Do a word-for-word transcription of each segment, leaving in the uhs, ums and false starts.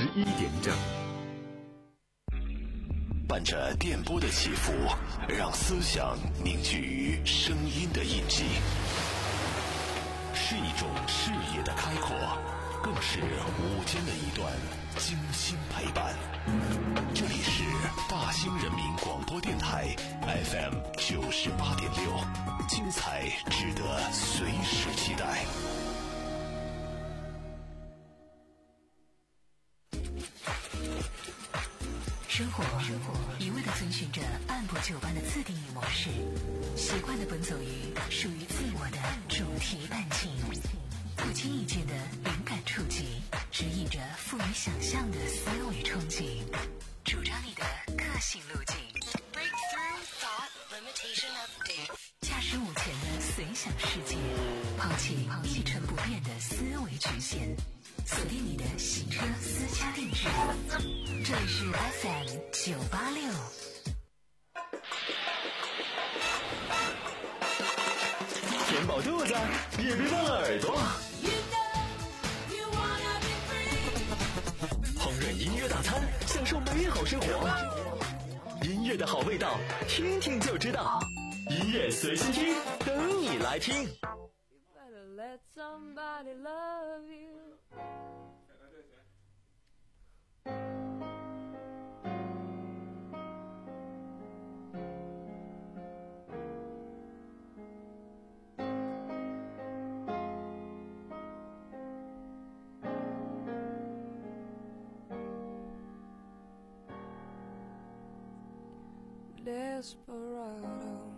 一点整。 伴着电波的起伏，让思想凝聚于声音的印记，是一种视野的开阔，更是午间的一段精心陪伴。这里是大兴人民广播电台 F M 九十八点六，精彩值得随时期待。 生活一味地遵循着按部就班的自定义模式，习惯地奔走于属于自我的主题弹琴，不经意间的灵感触及，指引着富于想象的思维憧憬，主张你的个性路径。Breakthrough thought limitation update。驾驶午前的随想世界，抛弃一成不变的思维局限，锁定你的洗车私家定制。这里是 F M 九八六。 填饱肚子，也别忘了耳朵。烹饪音乐大餐，享受美好生活。音乐的好味道，听听就知道。音乐随心听，等你来听。 Let somebody love you. Desperado,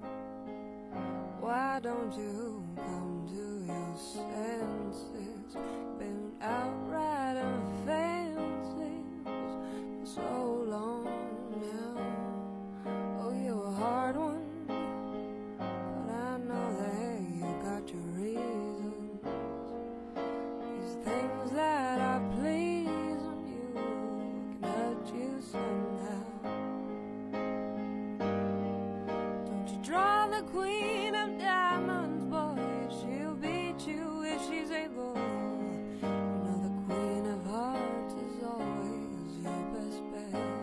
why don't you come to your senses? Been out riding fences for so long now. Oh, you're a hard one, but I know that you got your reasons. These things that are pleasing you can hurt you somehow. Draw the queen of diamonds, boy, she'll beat you if she's able. You know the queen of hearts is always your best bet.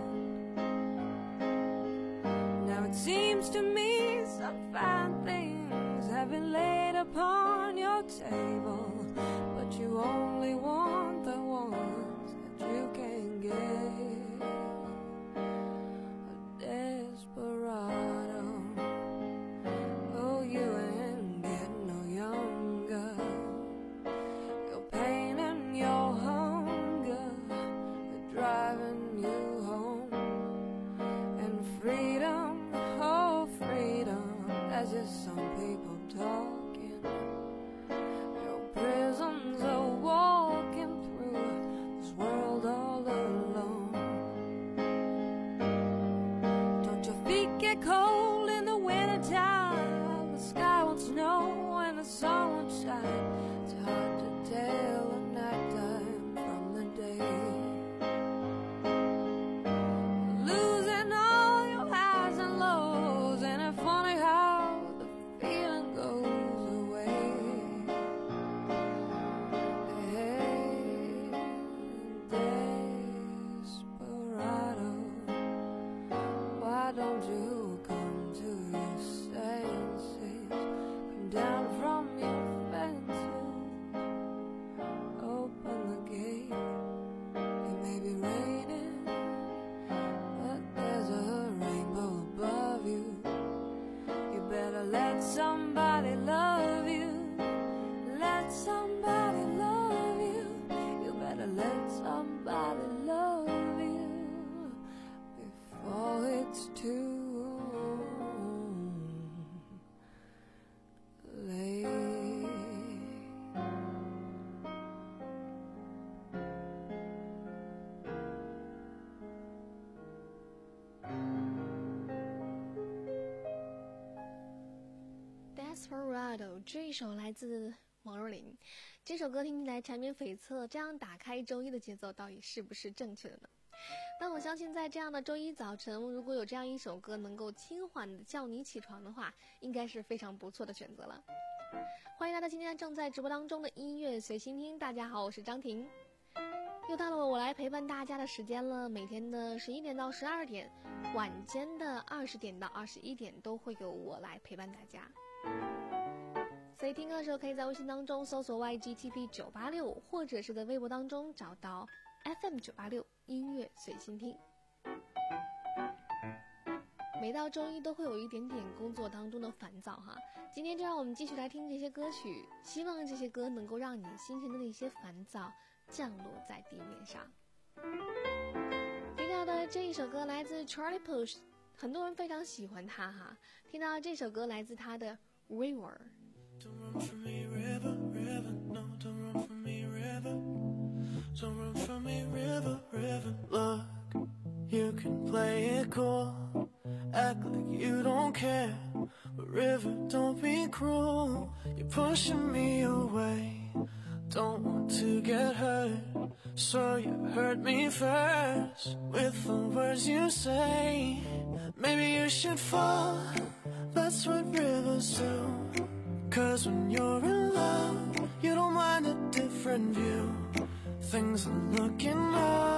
Now it seems to me some fine things have been laid upon your table, but you only want the ones that you can get. A desperado, you ain't getting no younger. Your pain and your hunger are driving you home. And freedom, oh freedom, that's just some people talking. Your prison's a walking through this world all alone. Don't your feet get cold in the wintertime? The sky won't snow and the sun won't shine. It's hard to tell the nighttime from the day. Losing all your highs and lows, and it's funny how the feeling goes away. Hey, desperado, why don't you come to your senses? Come down from your fences, open the gate. It may be raining, but there's a rainbow above you. You better let somebody love you. Let somebody love you. You better let somebody love you before it's too late. 这一首来自王若琳，这首歌听起来缠绵悱恻，这样打开周一的节奏到底是不是正确的呢？但我相信在这样的周一早晨，如果有这样一首歌能够轻缓的叫你起床的话，应该是非常不错的选择了。欢迎来到今天正在直播当中的音乐随心听，大家好，我是张婷。 又到了我来陪伴大家的时间了，每天的十一点到十二点，晚间的二十点到二十一点都会有我来陪伴大家。所以听歌的时候可以在微信当中搜索 Y G T P 九八六，或者是在微博当中找到 F M 九八六音乐随心听。每到周一都会有一点点工作当中的烦躁哈，今天就让我们继续来听这些歌曲，希望这些歌能够让你心情的那些烦躁降落在地面上。听到的这一首歌来自 Charlie Puth， 很多人非常喜欢他哈。听到这首歌来自他的 River。Don't run from me, river, river, no, don't run from me, river. Don't run from me, river, river. Look, you can play it cool, act like you don't care, but river, don't be cruel. You're pushing me away, don't want to get hurt, so you hurt me first with the words you say. Maybe you should fall, that's what rivers do. Cause when you're in love, you don't mind a different view. Things are looking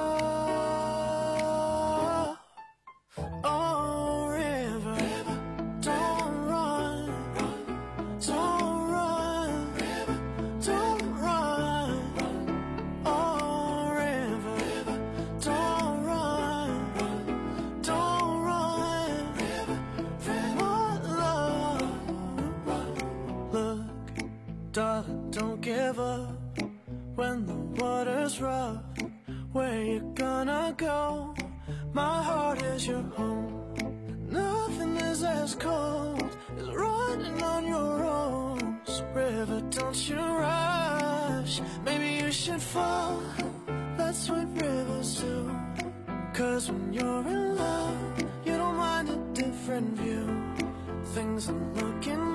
up. Oh, river, river, don't run, run, don't run, river, don't run, run. Oh, river, river, don't run, run, don't run, river, from what love. Look, darling, don't give up when the water's rough. Where you gonna go? My heart is your home. Nothing is as cold as running on your own. So river, don't you rush. Maybe you should fall. That's what rivers do. Cause when you're in love, you don't mind a different view. Things are looking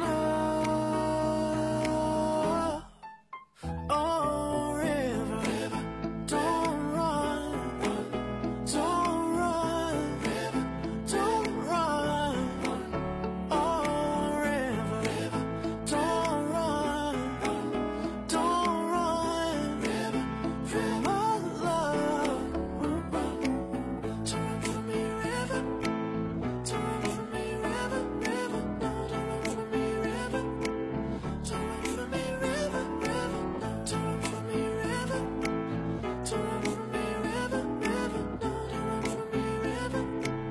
up. Oh, river, river, don't run, run, don't run, river, don't run, run. Oh, river, river, don't run, run, don't run, river, from our love. Don't run from me, river, don't run from me, river, river, no, don't run from me, river, don't run from me, river, river, no, don't run from me, river, don't run from me, river, river, no, don't run from me, river.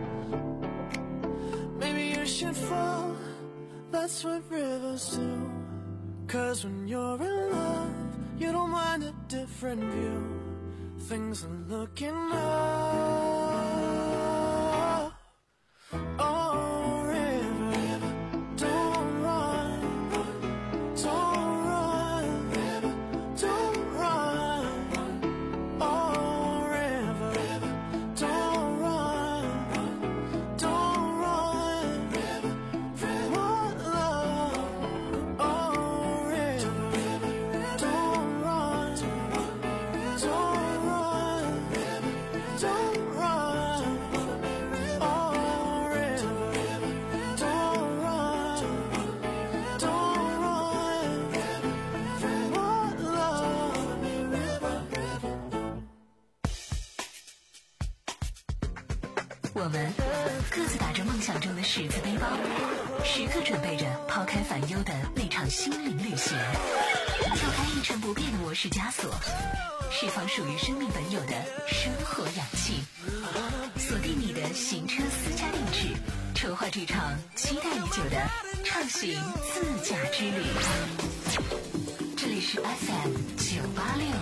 Maybe you should fall, that's what rivers do. Cause when you're in love, you don't mind a different view. Things are looking up. Oh, river, river, don't run, run, don't run, river, don't run, run. Oh, river, river, don't run, run, don't run, river, from what love. Oh, river, river, don't run, don't run, don't run, river, don't run. Oh, river, river, don't run, don't run, river, from what love. 我们各自打着梦想中的十字背包，时刻准备着抛开烦忧的那场心灵旅行，跳开一成不变的模式枷锁，释放属于生命本有的生活氧气，锁定你的行车私家定制，筹划这场期待已久的畅行自驾之旅。这里是 F M 九八六。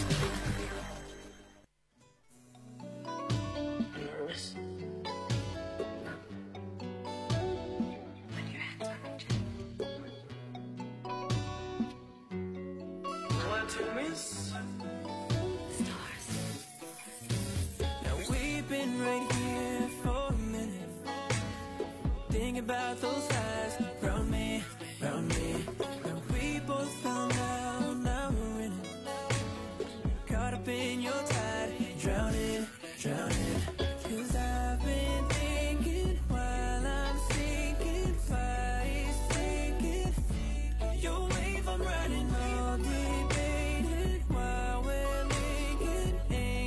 Now we've been right here for a minute, thinking about those eyes round me, round me. Now we both found out, now we're in it. Caught up in your tide, drowning, drowning. Cause I've been thinking while I'm sinking, why is sinking? Your wave I'm riding all debated while we're linking.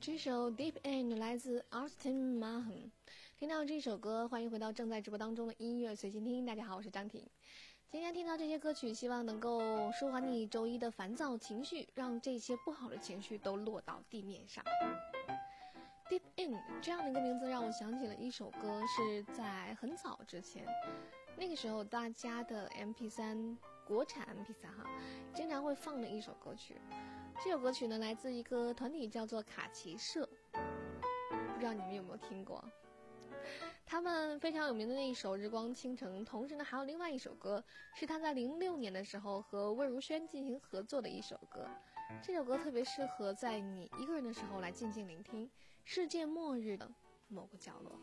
这首 Deep End 来自 Austin Mahon。 听到这首歌，欢迎回到正在直播当中的音乐随心听。大家好，我是张婷。今天听到这些歌曲，希望能够舒缓你周一的烦躁情绪，让这些不好的情绪都落到地面上。Deep End 这样的一个名字让我想起了一首歌，是在很早之前，那个时候大家的 M P 三 国产 M P 三 哈，经常会放的一首歌曲。这首歌曲呢，来自一个团体叫做卡奇社，不知道你们有没有听过？他们非常有名的那一首《日光倾城》，同时呢，还有另外一首歌，是他在零六年的时候和魏如萱进行合作的一首歌。这首歌特别适合在你一个人的时候来静静聆听，世界末日的某个角落。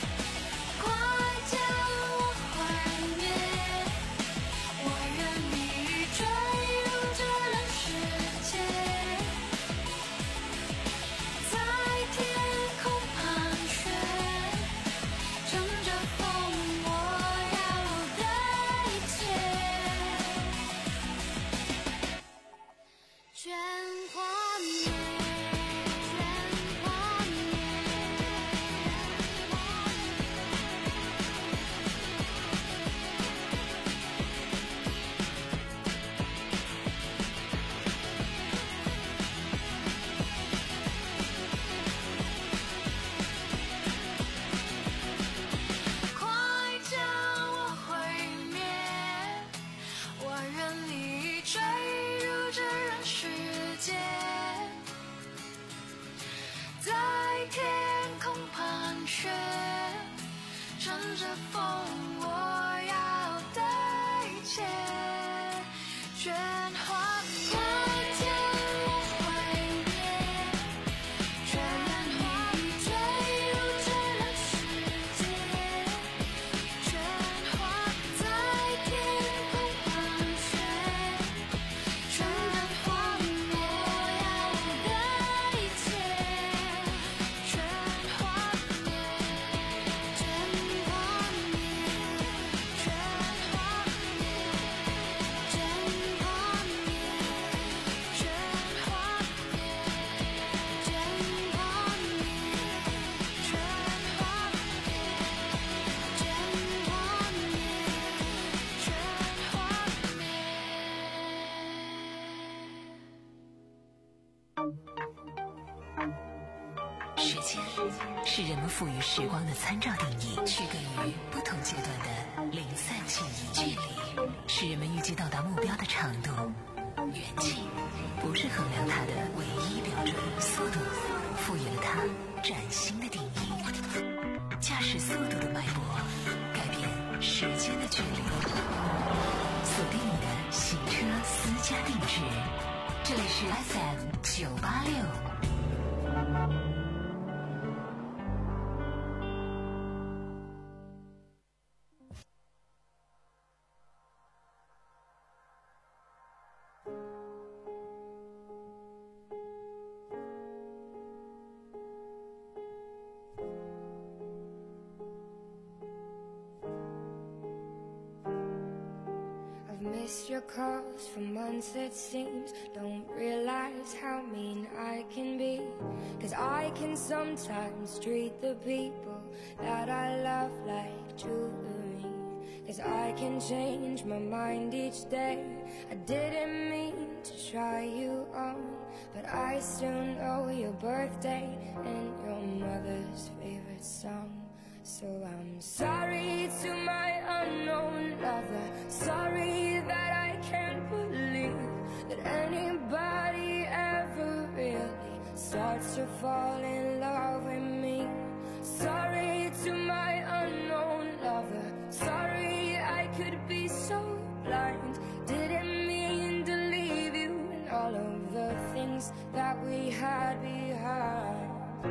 快将我毁灭，我愿你间是人们赋予时光的参照定义，区隔于不同阶段的零散记忆。距离是人们预计到达目标的长度，远近不是衡量它的唯一标准。速度赋予了它崭新的定义，驾驶速度的脉搏改变时间的距离。锁定你的行车私家定制，这里是 F M 九八六。 Missed your calls for months it seems. Don't realize how mean I can be, 'cause I can sometimes treat the people that I love like jewelry. 'Cause I can change my mind each day. I didn't mean to try you on, but I still know your birthday and your mother's favorite song. So I'm sorry to my unknown lover. Sorry that I can't believe that anybody ever really starts to fall in love with me. Sorry to my unknown lover. Sorry I could be so blind. Didn't mean to leave you and all of the things that we had behind.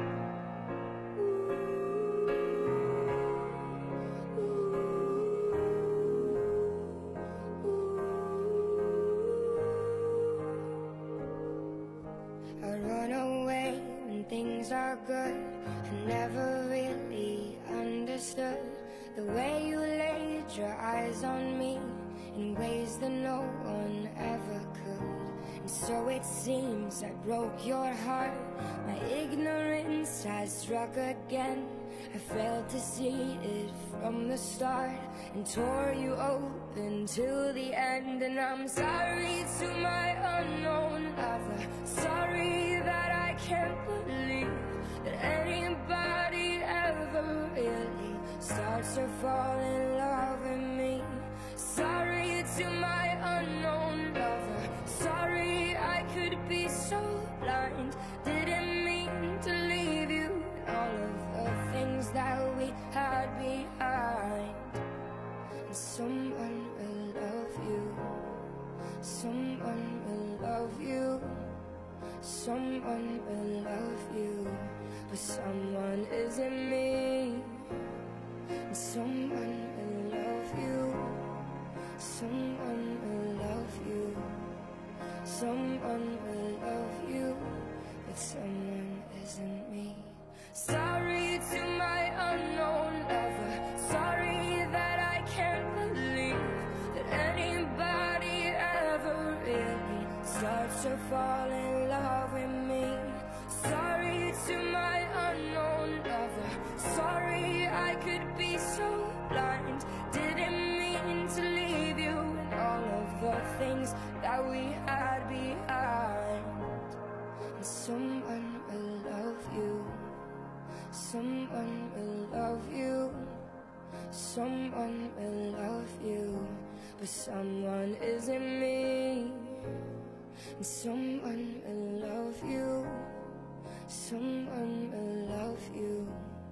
Things are good. I never really understood the way you laid your eyes on me in ways that no one ever could. And so it seems I broke your heart. My ignorance has struck again. I failed to see it from the start and tore you open till the end. And I'm sorry to my unknown lover. Sorry that I can't believe that anybody ever really starts to fall in love with me. Sorry to my unknown lover. Sorry I could be so blind. Didn't mean to leave you and all of the things that we had behind. And someone will love you. Someone will love you. Someone will love you, but someone isn't me. And someone will love you. Someone will love you. Someone will love you, but someone isn't me. Sorry to my unknown lover. Sorry that I can't believe that anybody ever really starts to fall in love with me. Sorry to my unknown lover. Sorry I could be so blind. Didn't mean to leave you and all of the things that we had behind. And someone will love you. Someone will love you. Someone will love you, but someone isn't me. And someone will love you. Someone will love you.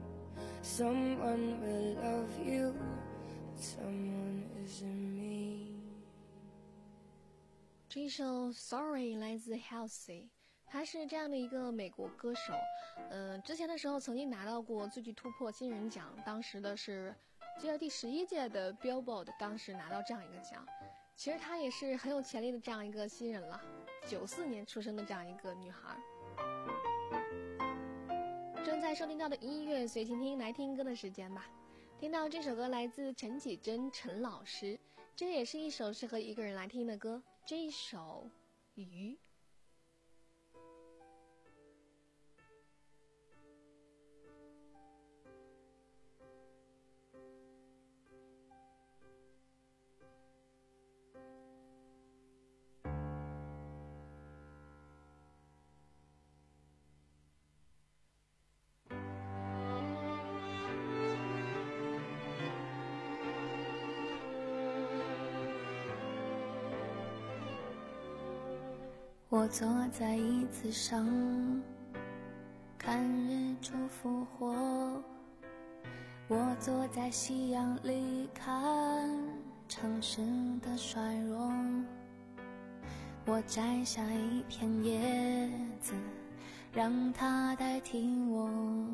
Someone will love you, but someone isn't me. 这一首 Sorry 来自 Halsey， 他是这样的一个美国歌手，嗯、呃，之前的时候曾经拿到过最具突破新人奖，当时的是记得第十一届的 Billboard， 当时拿到这样一个奖。其实她也是很有潜力的这样一个新人了，九四年出生的这样一个女孩。正在收听到的音乐随听听，来听歌的时间吧。听到这首歌来自陈绮贞陈老师，这也是一首适合一个人来听的歌，这一首鱼。 我坐在椅子上，看日出复活。我坐在夕阳里，看城市的衰弱。我摘下一片叶子，让它代替我，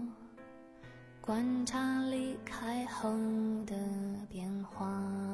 观察离开后的变化。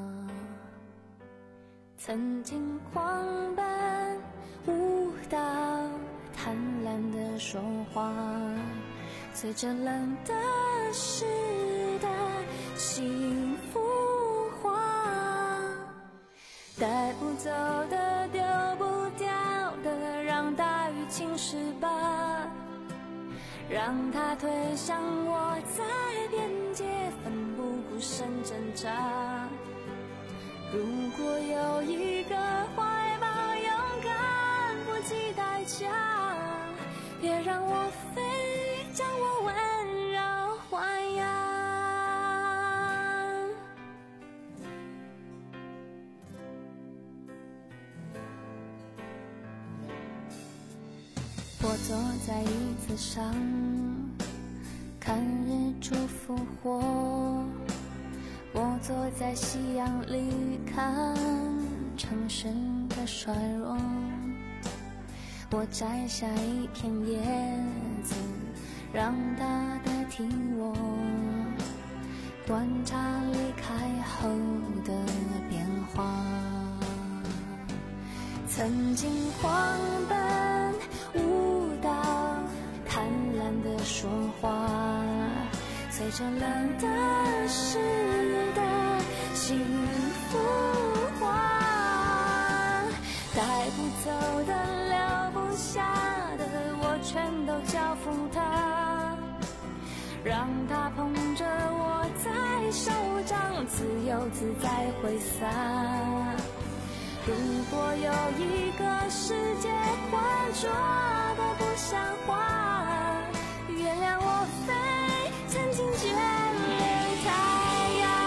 曾经狂奔舞蹈，贪婪的说话，随着冷的时的幸福化，带不走的丢不掉的，让大雨侵蚀吧，让它推向我在边界，奋不顾身挣扎。如果有一个怀抱，勇敢不计代价，别让我飞，将我温柔豢养。我坐在椅子上，看日出复活。我坐在夕阳里，看城市的衰弱。我摘下一片叶子，让它代替我，观察离开后的变化。曾经狂奔舞蹈，贪婪的说话，随着冷的时的幸福化，带不走的留不下的，我全都交付他，让他捧着我在手掌，自由自在挥洒。如果有一个世界浑浊的不像话，原谅我飞，曾经眷恋太阳。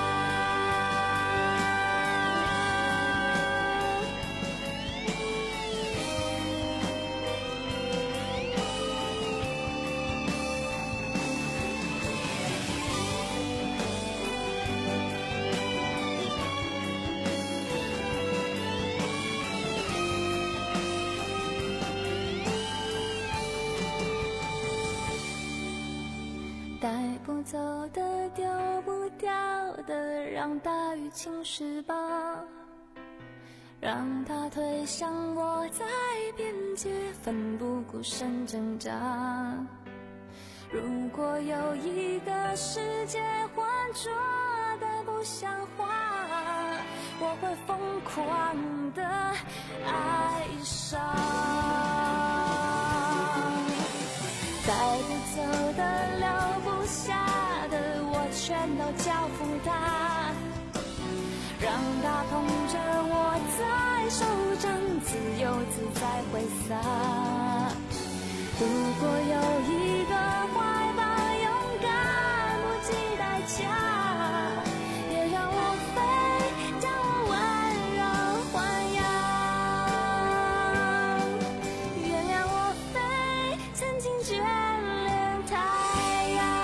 带不走的丢不掉的，让大雨侵蚀吧，让它推向我在边界，奋不顾身挣扎。如果有一个世界浑浊的不像话，我会疯狂的爱上。带不走的留不下的，我全都交付他，让他捧着我在手掌，自由自在挥洒。如果有一个怀抱，勇敢不计代价，别让我飞，将我温柔豢养。原谅我飞，曾经眷恋太阳。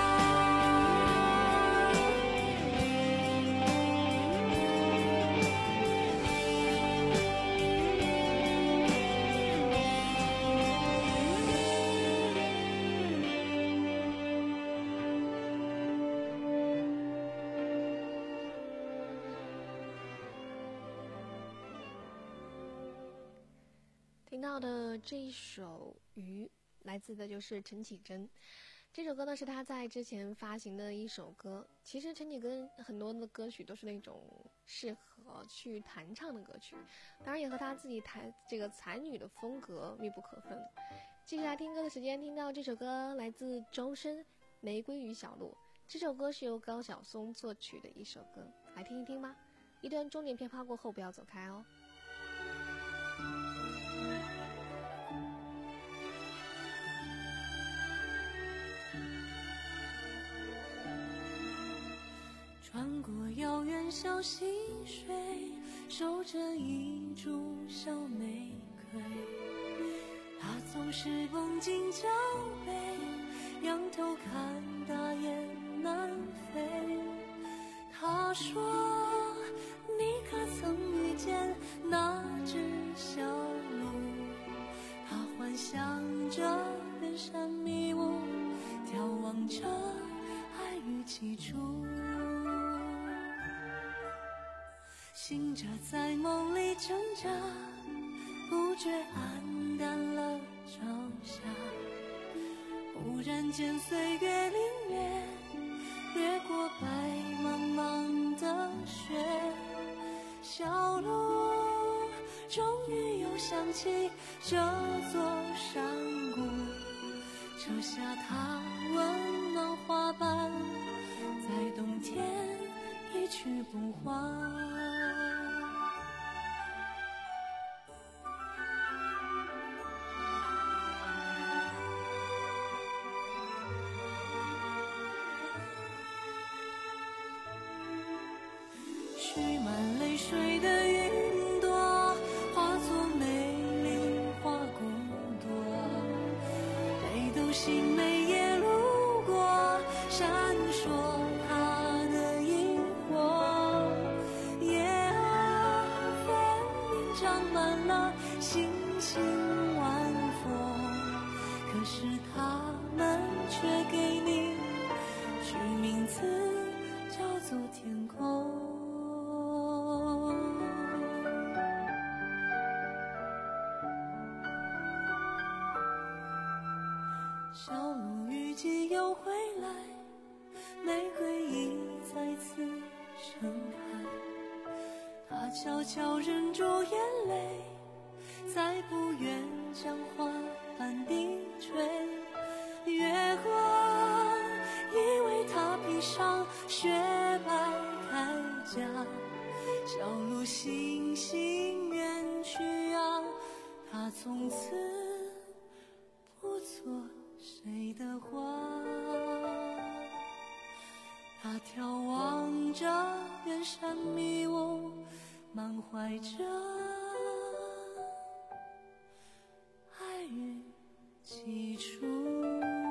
听到的这一首《鱼》来自的就是陈绮贞。这首歌呢是他在之前发行的一首歌。其实陈绮贞很多的歌曲都是那种适合去弹唱的歌曲，当然也和他自己弹这个才女的风格密不可分。继续来听歌的时间，听到这首歌来自周深《玫瑰与小鹿》。这首歌是由高晓松作曲的一首歌，来听一听吧。一段中年片花过后，不要走开哦。 穿过遥远小溪水，守着一株小玫瑰。 总是绷紧脚背，仰头看大雁南飞。他说你可曾遇见那只小鹿，他幻想着远山迷雾，眺望着爱与起初，醒着在梦里挣扎，不觉黯淡了朝霞。忽然间岁月凌冽，掠过白茫茫的雪，小路终于又想起这座山谷，扯下它温暖花瓣，在冬天一去不还。蓄满泪水的云朵，化作美丽花骨朵，北斗星每夜路过，闪烁它的萤火。夜啊，分明长满了星星晚风，可是它们却给你取名字叫做天空。小鹿预计又回来，玫瑰已再次盛开，它悄悄忍住眼泪，再不愿将花瓣低垂。月光以为它披上雪白铠甲，小鹿悻悻远去啊，它从此不做谁的花。他眺望着远山迷雾，满怀着爱与起初。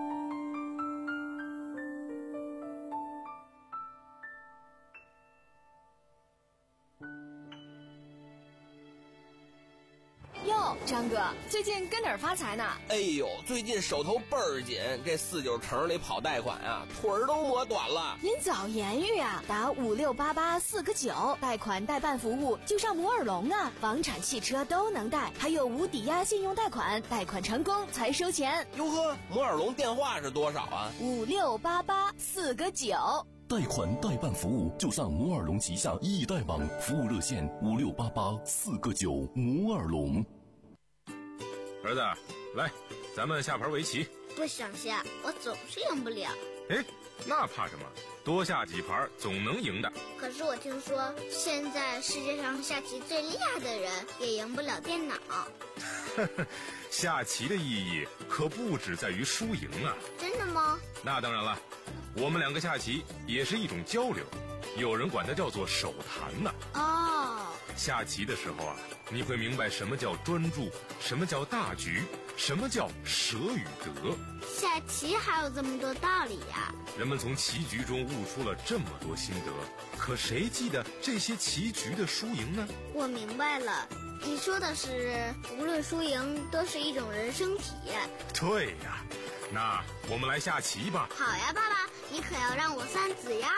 哟，张哥，最近跟哪儿发财呢？ 哎呦，最近手头倍儿紧，这四九城里跑贷款啊，腿儿都磨短了。 您早言语啊，打五六八八四个九，贷款代办服务就上摩尔龙啊，房产、汽车都能贷，还有无抵押信用贷款，贷款成功才收钱。 哟呵，摩尔龙电话是多少啊？ 五六八八四个九。 贷款代办服务就上摩尔龙旗下易贷网，服务热线五六八八四个九。摩尔龙。 儿子，来，咱们下盘围棋。 不想下，我总是赢不了。 哎，那怕什么？多下几盘总能赢的。 可是我听说，现在世界上下棋最厉害的人也赢不了电脑。 下棋的意义可不只在于输赢啊！ 真的吗？ 那当然了，我们两个下棋也是一种交流，有人管它叫做手谈呢。 哦， 下棋的时候啊，你会明白什么叫专注，什么叫大局，什么叫舍与得。 下棋还有这么多道理呀！ 人们从棋局中悟出了这么多心得，可谁记得这些棋局的输赢呢？ 我明白了，你说的是无论输赢都是一种人生体验。 对呀，那我们来下棋吧。 好呀，爸爸，你可要让我三子呀。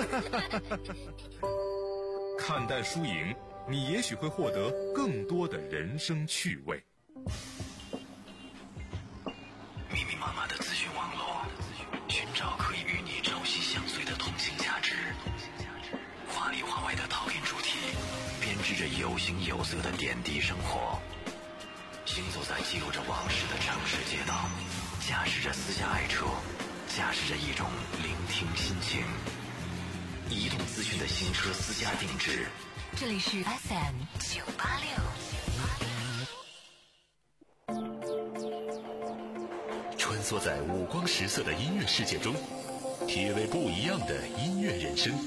看淡输赢，你也许会获得更多的人生趣味。 密密麻麻的资讯网络，寻找可以与你朝夕相随的通信价值。华里华外的讨厌主题，编织着有形有色的点滴生活。行走在记录着往事的城市街道，驾驶着私家爱车，驾驶着一种聆听心情。移动资讯的新车私家定制。 这里是 F M 九八六。 穿梭在五光十色的音乐世界中，体味不一样的音乐人生。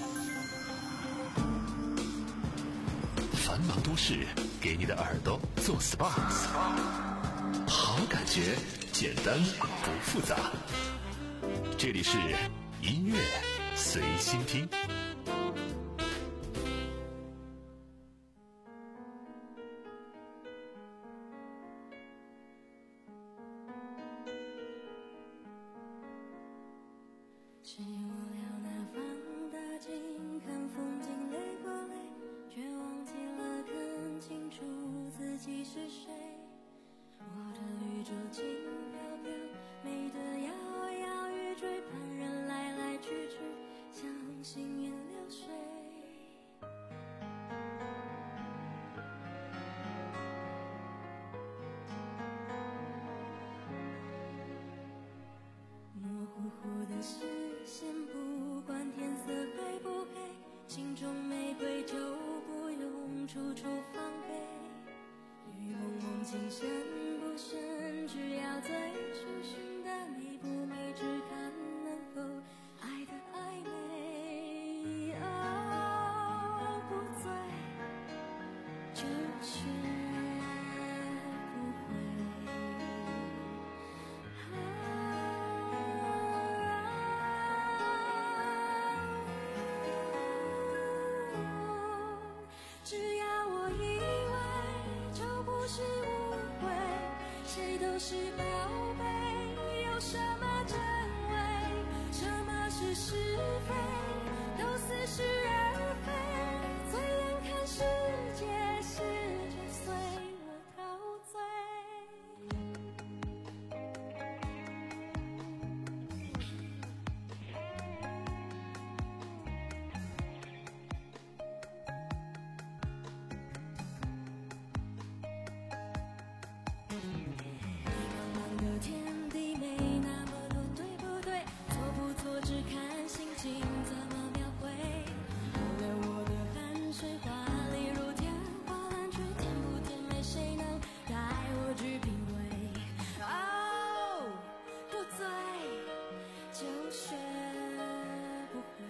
繁忙都市给你的耳朵做 S P A， 好感觉，简单不复杂。这里是音乐随心听。 是无聊那放大镜，看风景累过累，却忘记了看清楚自己是谁。我的宇宙轻飘飘，美得摇摇欲坠，旁人来来去去，像行云流水。模糊糊的视线，不管天色黑不黑，心中玫瑰就不用处处防备。雨蒙蒙，情深不深，只要最初寻的美不美，只看能否爱的暧昧。哦，不醉，就学不会。只要我以为，就不是误会，谁都是宝贝，有什么真伪，什么是是非，都似是而非，醉眼看世界，世界随我陶醉。茫茫的天地没那么多对不对，错不错只看心情怎么描绘。后来我的汗水华丽如天花乱坠，甜不甜美谁能带我去品味。哦，不醉就学不会。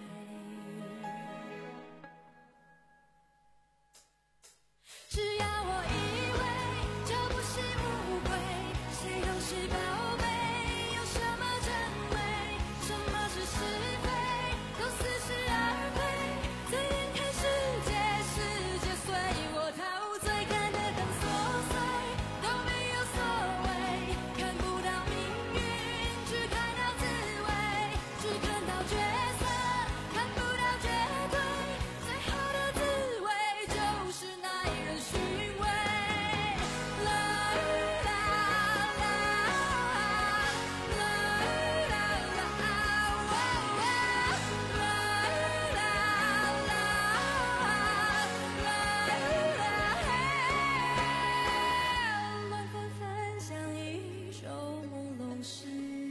只要我以为，这不是误会，谁都是宝贝，有什么真伪，什么是是非，都似是而非，醉眼看世界，世界随我陶醉，看得很琐碎，都没有所谓，看不到命运，只看到滋味，只看到角色，看不到绝对，最好的滋味就是耐人寻味。啦啦啦啦啦啦啦，哦啦啦啦啦，乱纷纷像一首朦胧诗。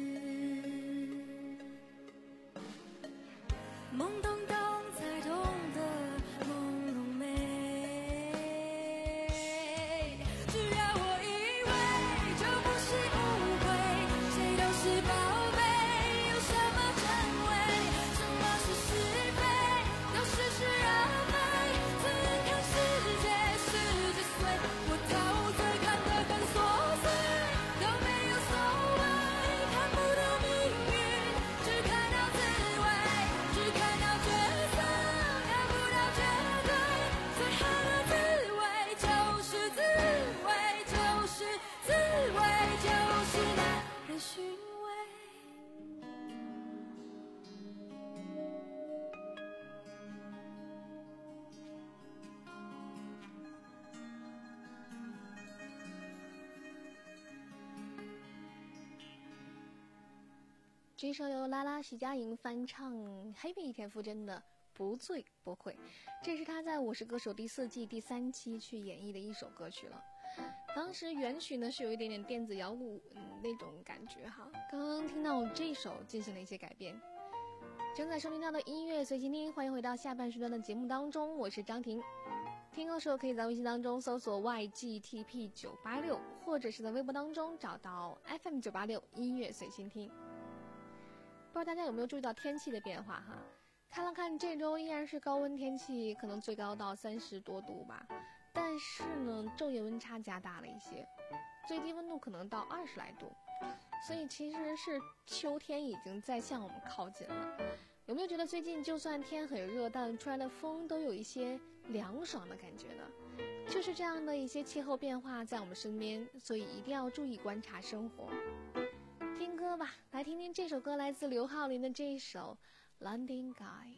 懵懂懂才懂得朦胧美。只要我以为，就不是误会，谁都是宝贝，有什么真伪，什么是是非，都似是而非，醉眼看世界，世界随我陶醉，看得很琐碎，都没有所谓，看不到命运，只看到滋味，只看到角色，看不到绝对，最好的滋味就是滋味，就是滋味，就是耐人寻味。 这首由拉拉徐佳莹翻唱黑碧田馥甄的《不醉不会》，这是她在《我是歌手》第四季第三期去演绎的一首歌曲了。当时原曲呢是有一点点电子摇滚、嗯、那种感觉哈，刚刚听到这首进行了一些改编。正在收听到的音乐随心听，欢迎回到下半时段的节目当中，我是张婷。听歌的时候可以在微信当中搜索 Y G T P 九八六，或者是在微博当中找到 F M 九八六音乐随心听。不知道大家有没有注意到天气的变化哈？看了看这周依然是高温天气，可能最高到三十多度吧，但是呢昼夜温差加大了一些。 最低温度可能到二十来度，所以其实是秋天已经在向我们靠近了。有没有觉得最近就算天很热，但出来的风都有一些凉爽的感觉呢？就是这样的一些气候变化在我们身边，所以一定要注意观察生活。听歌吧，来听听这首歌，来自刘浩霖的这一首《London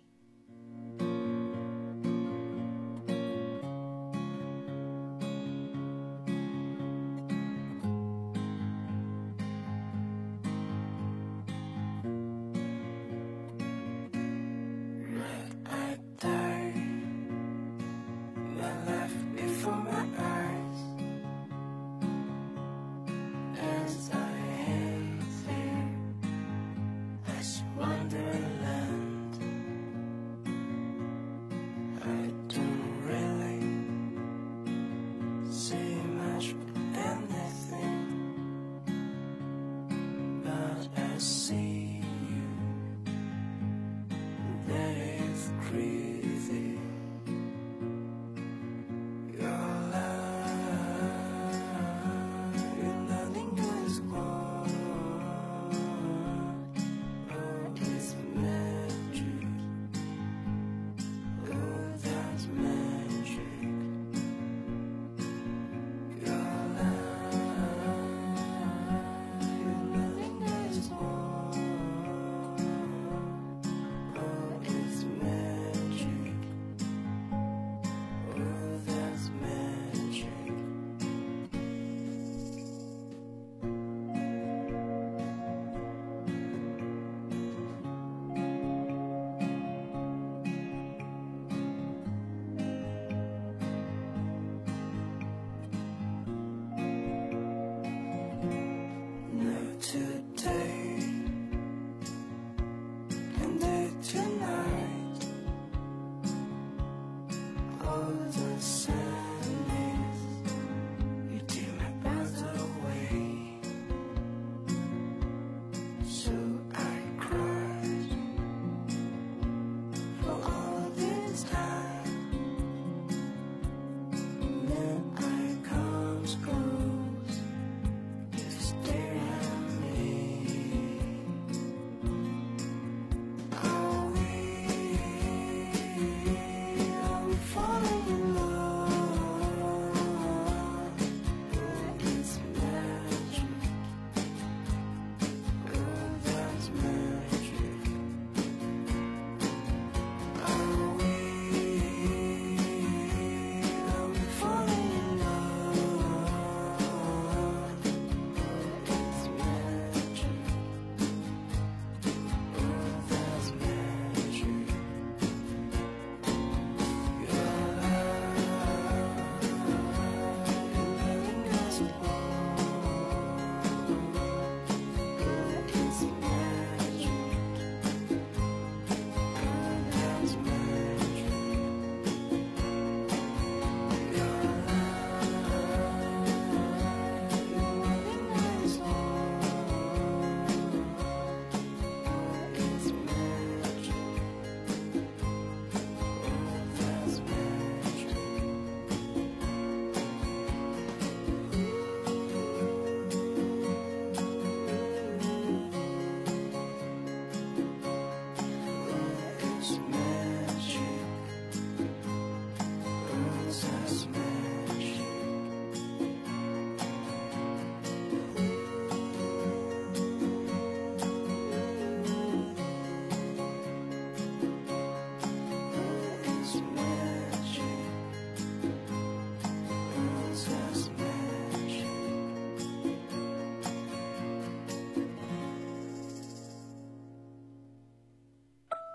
Guy。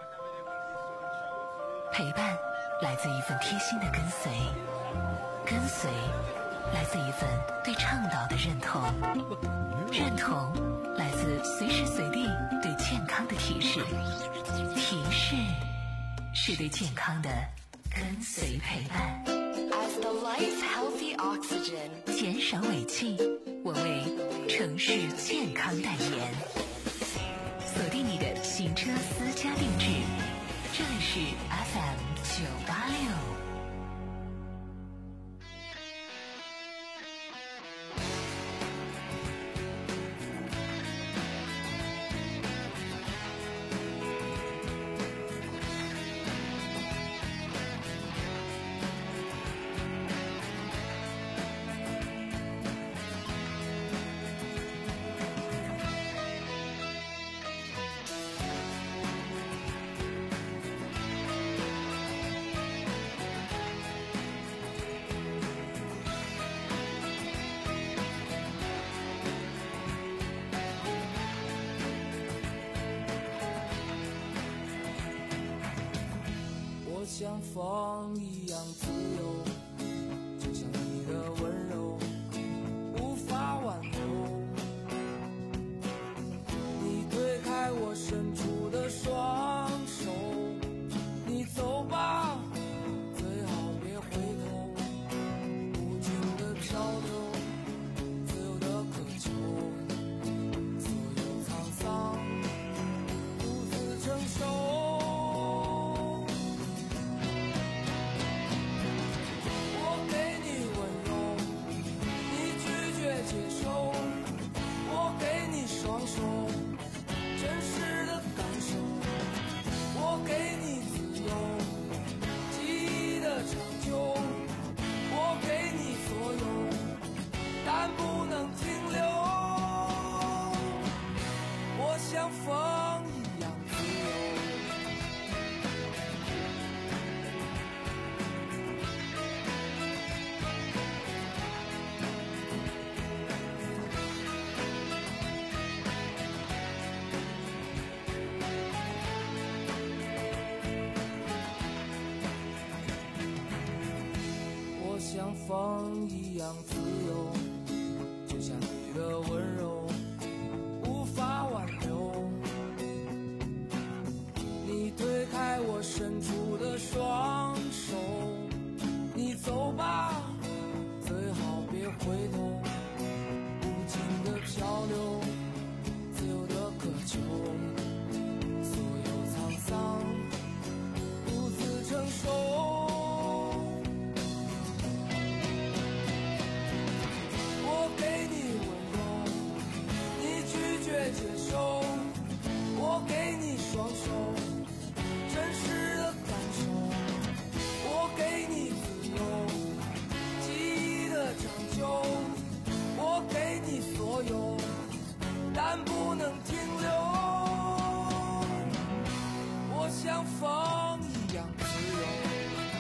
陪伴来自一份贴心的跟随，跟随来自一份对倡导的认同，认同来自随时随地对健康的提示，提示是对健康的跟随陪伴。As the lights healthy oxygen， 减少尾气，我为城市健康代言。锁定你的行车私家定制，这里是 F M 九八六。 像风一样自由，就像你的温柔无法挽留。你推开我伸出的双手，你走吧，最好别回头。无尽的漂流，自由的渴求，所有沧桑独自承受。双手，真实的感受，我给你自由，记忆的长久，我给你所有，但不能停留。我像风一样自由。像风一样自由，就像你的温柔无法挽留。你推开我伸出的双手，你走吧，最好别回头。无尽的漂流，自由的渴求，所有沧桑独自承受。接受，我给你双手，真实的感受，我给你自由，记忆的长久，我给你所有，但不能停留。我像风一样自由。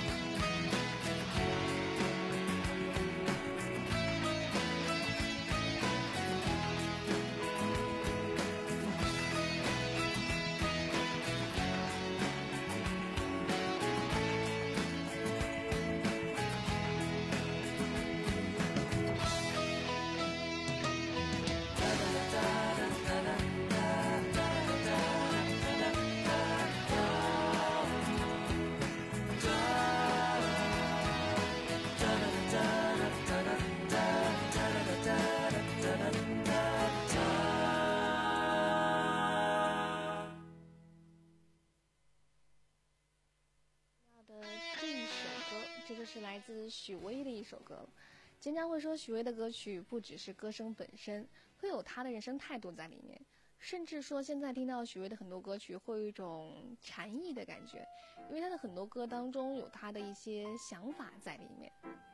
来自许巍的一首歌。经常会说许巍的歌曲不只是歌声本身，会有他的人生态度在里面，甚至说现在听到许巍的很多歌曲会有一种禅意的感觉，因为他的很多歌当中有他的一些想法在里面。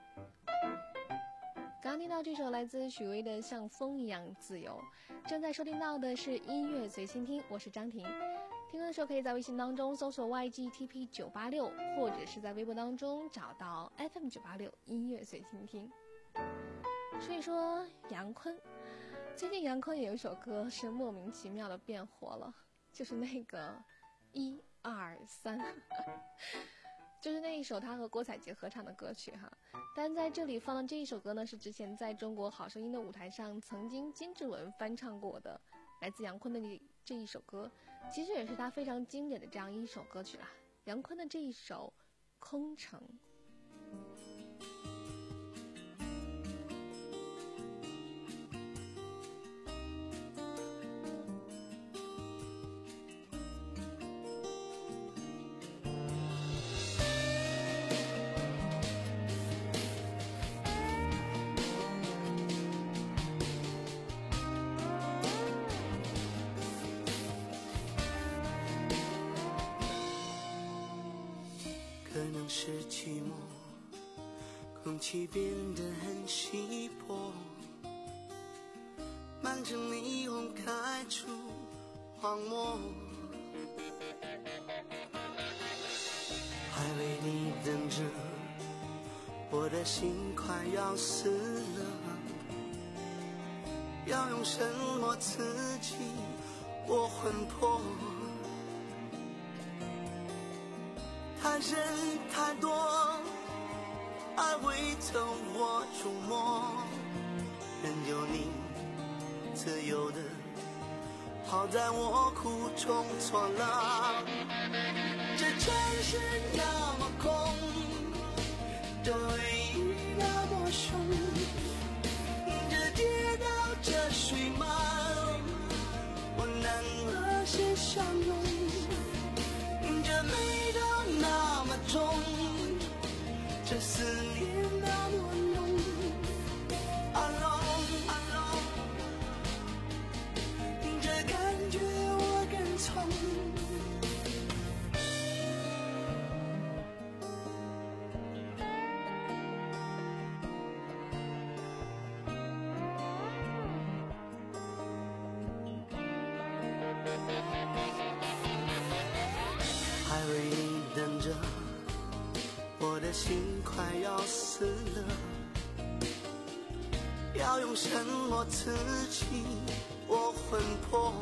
刚刚听到这首来自许巍的《像风一样自由》，正在收听到的是音乐随心听，我是张婷。听歌的时候可以在微信当中搜索 Y G T P 九八六，或者是在微博当中找到 F M 九八六音乐随心听。所以说杨坤，最近杨坤有一首歌是莫名其妙的变火了，就是那个一二三，就是那一首他和郭采洁合唱的歌曲哈。但在这里放的这一首歌呢，是之前在中国好声音的舞台上曾经金志文翻唱过的，来自杨坤的这一首歌，其实也是他非常经典的这样一首歌曲啦。杨坤的这一首《空城》。 是寂寞，空气变得很稀薄，满城霓虹开出荒漠，还为你等着，我的心快要死了，要用什么刺激我魂魄？太但人太多，爱会从我出没，任由你自由的好在我苦中作乐。这城市那么空，这回忆那么凶，这街道这水漫，我能和谁相拥？这美都那么重，这思念那么浓。Alone, alone， 这感觉我更从。还为你等着，我的心快要死了，要用什么刺激我魂魄？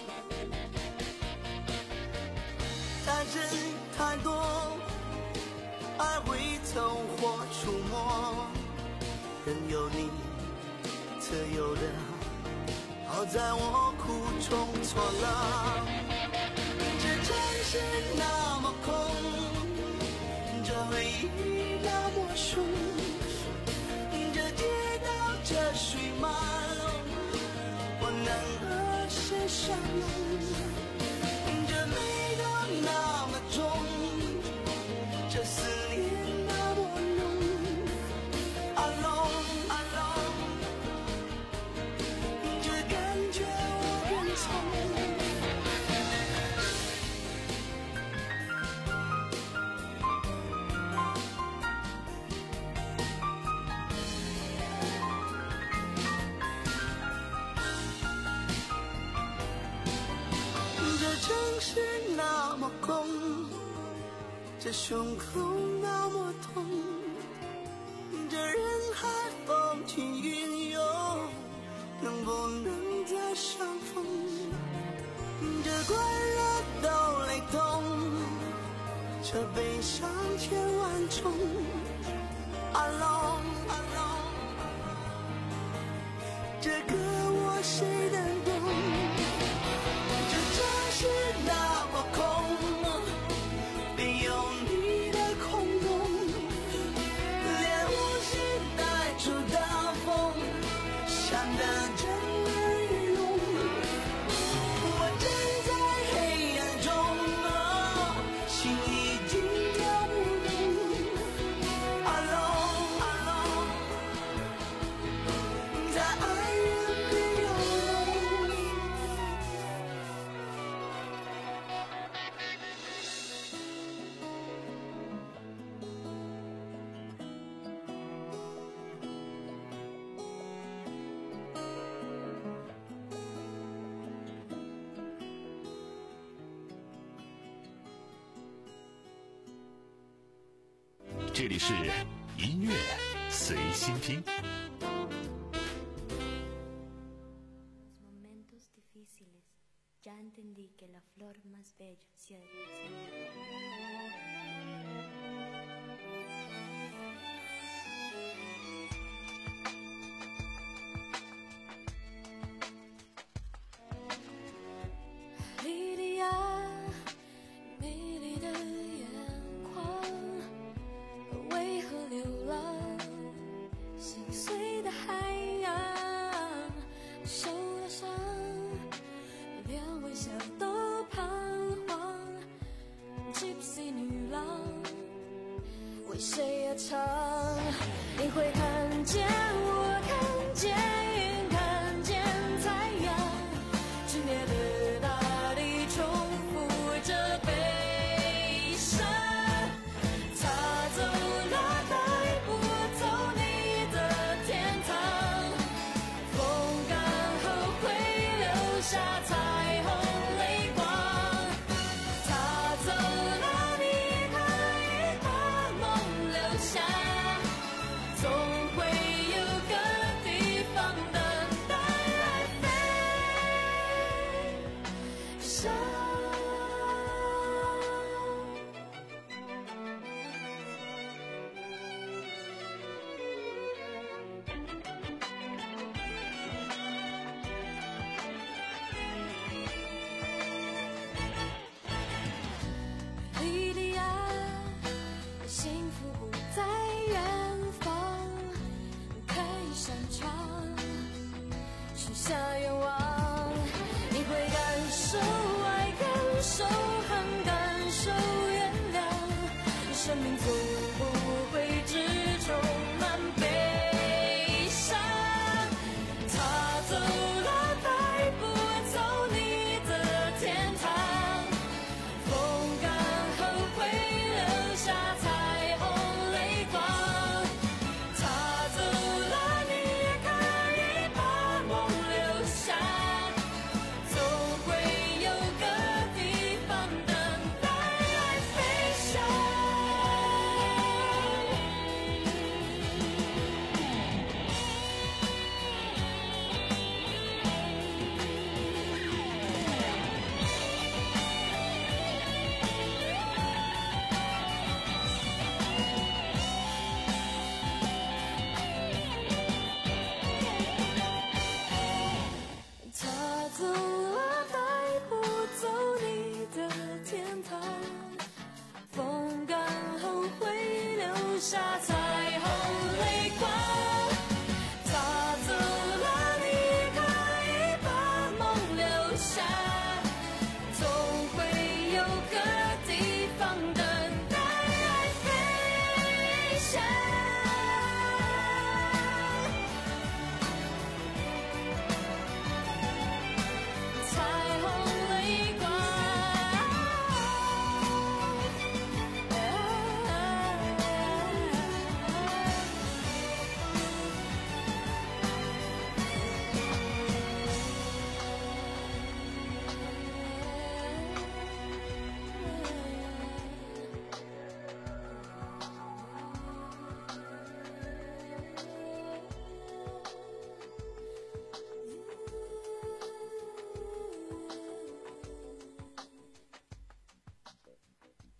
但人太多，爱会从我出没，任由你自由的好在我苦中作乐。这城市那么空，这回忆那么凶，这街道这水漫，我能和谁相拥？这美都那么重，这思念那么浓。Alone, alone， 这感觉我更从。城市那么空，这胸口那么痛，这人海风起云涌，能不能再相逢？这快乐都雷同，这悲伤千万种。Alone, alone， 这个我谁能懂？是那么空，没有你的空洞，连呼吸带出的风，闪得震耳欲聋。我站在黑暗中，心已经跳不动。Alone, alone， 在爱人边游泳。 这里是音乐随心听。 Momentos difíciles, ya entendí que la flor más bella se ha de 莉莉娅，美丽的眼眶，为何流浪？心碎的海洋，受了伤，连微笑都彷徨。Gypsy 女郎，为谁而唱？你会看见我，看见云，看见太阳，熄灭的大地重复着悲伤。他走了，带不走你的天堂。风干后会留下彩虹泪光。他走了，你可以把梦留下，总会有个地方等待来飞翔。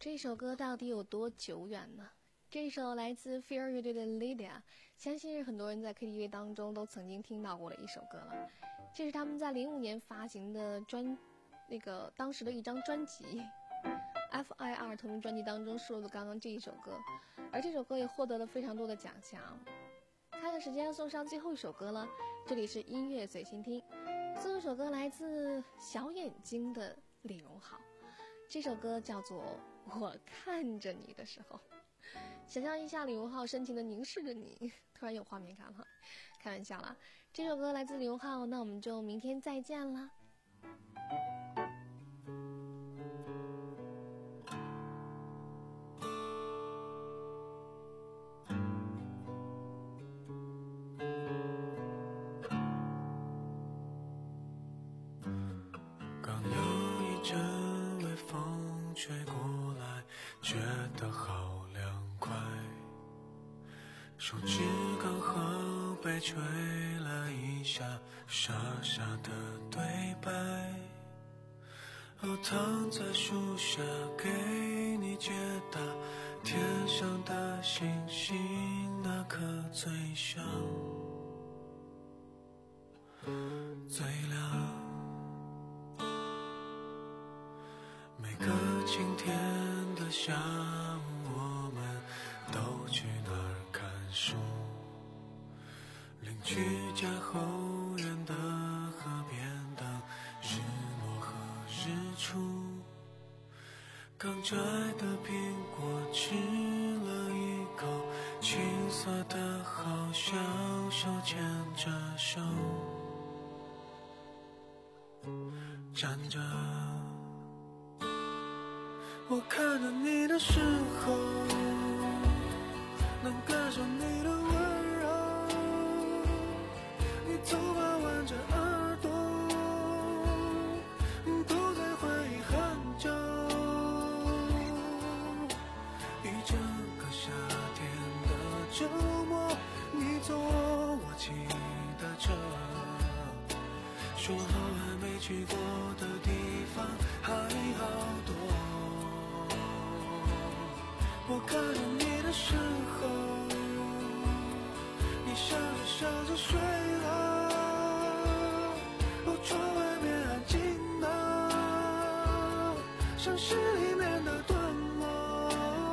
这首歌到底有多久远呢？这首来自 Fear 乐队的 Lydia， 相信很多人在 K T V 当中都曾经听到过的一首歌了。这是他们在零五年发行的专，那个当时的一张专辑 F I R 同名专辑当中收录的刚刚这一首歌，而这首歌也获得了非常多的奖项。看看时间，送上最后一首歌了。这里是音乐随心听，最后一首歌来自小眼睛的李荣浩，这首歌叫做《我看着你的时候》。想象一下李荣浩深情地凝视着你，突然有画面感了，开玩笑啦。这首歌来自李荣浩，那我们就明天再见啦。 刚有一阵微风吹过来，觉得好凉快，手指刚好被吹了一下，傻傻的对白。哦，躺在树下给你解答，天上的星星那颗最响最亮。每个晴天的下午，我们都去那儿看书。邻居家后院的河边等日落和日出，刚摘的苹果吃了一口，青涩的好像手牵着手站着。我看着你的时候，能感受你的温柔，你头发挽着耳朵，都在回忆很久。一整个夏天的周末，你坐我骑的车，说好还没去过的地方还好多。我看着你的时候，你笑着笑着睡了，哦，窗外面安静的像诗里面的段落，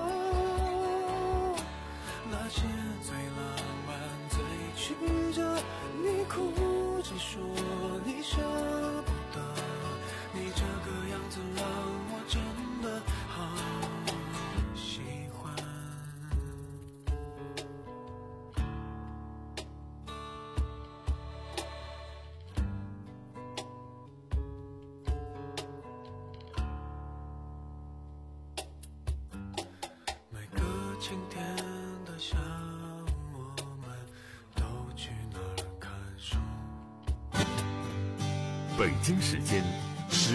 那些最浪漫最曲折，你哭着说你舍不得，你这个样子让我真的好喜欢。每个晴天的下午，我们都去那儿看书。 北京时间